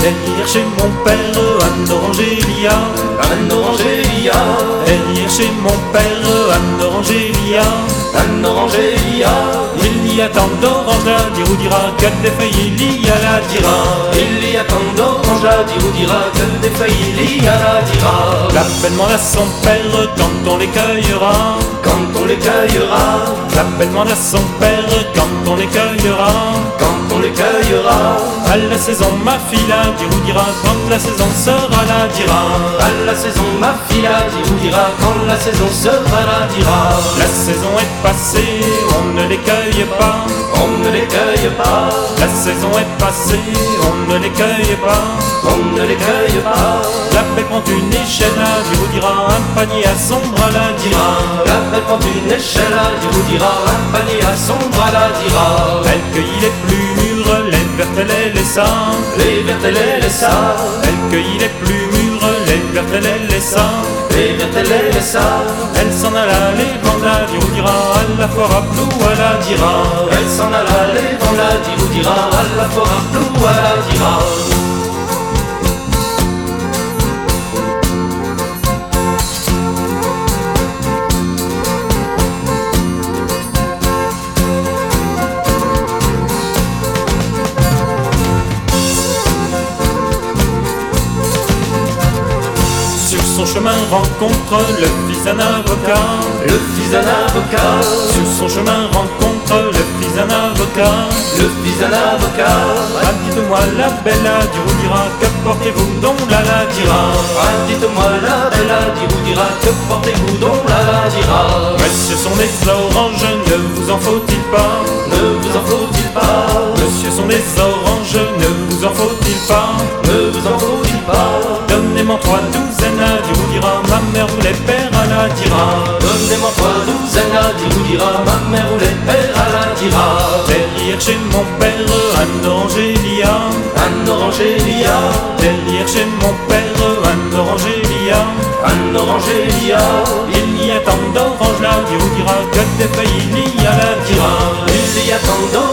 Derrière chez mon père, un orangélia, un orangélia, derrière chez mon père, un orangélia, un orangélia. Il y a tant d'oranges là, dirou dira, que des feuilles il y a la dira. Il y a tant d'oranges là, dirou dira, que des feuilles il y a la dira. L'appellement à son père quand on les cueillera, quand on les cueillera, l'appellement à son père quand on les cueillera, quand on les cueillera. À la saison ma fille là, dirou dira, quand la saison sera la dira. À la saison ma fille là, dirou dira, quand la saison sera la dira. La saison est passée, on ne les cueille pas, on ne les cueille pas. la saison est passée, on ne les cueille pas, on ne les cueille pas. la belle prend une échelle, dirou dira, un panier à son bras la dira. La belle prend une échelle, dirou dira, un panier à son bras la dira. Elle cueillit les plus mûres, les vertes et les laissas, les vertes et les laissas, elle cueillit les plus mûres, les vertes et les laissas, les vertes et les laissas. elle s'en alla les vendre la dirou dira, à la foire à Plou à la dira. Elle s'en alla les vendre la dirou dira, à la foire à Plou à la dira. Sur son chemin rencontre le fils d'un avocat, le fils d'un avocat, sur son chemin rencontre le fils d'un avocat. le fils d'un avocat. Ah, dites-moi la belle, dirou dira, que portez-vous donc la dira. Ah, dites-moi la belle, dirou dira, que portez-vous donc la dira. Monsieur sont des oranges, ne vous en faut-il pas? Ne vous en faut-il pas? Monsieur sont des oranges, ne vous en faut-il pas? Ne vous en faut-il pas? Donnez-moi 3 douzaines, dirou dira, ma mère vous les perd à la dira. Donnez-moi 3 douzaines, dirou dira, ma mère ou les pères à la dira. Derrière chez mon père, un orangélia, Un orangélia, derrière chez mon père, un orangélia. un orangélia. Il y a tant d'oranges là, dirou dira, que des feuilles il y a la dira. Il y a tant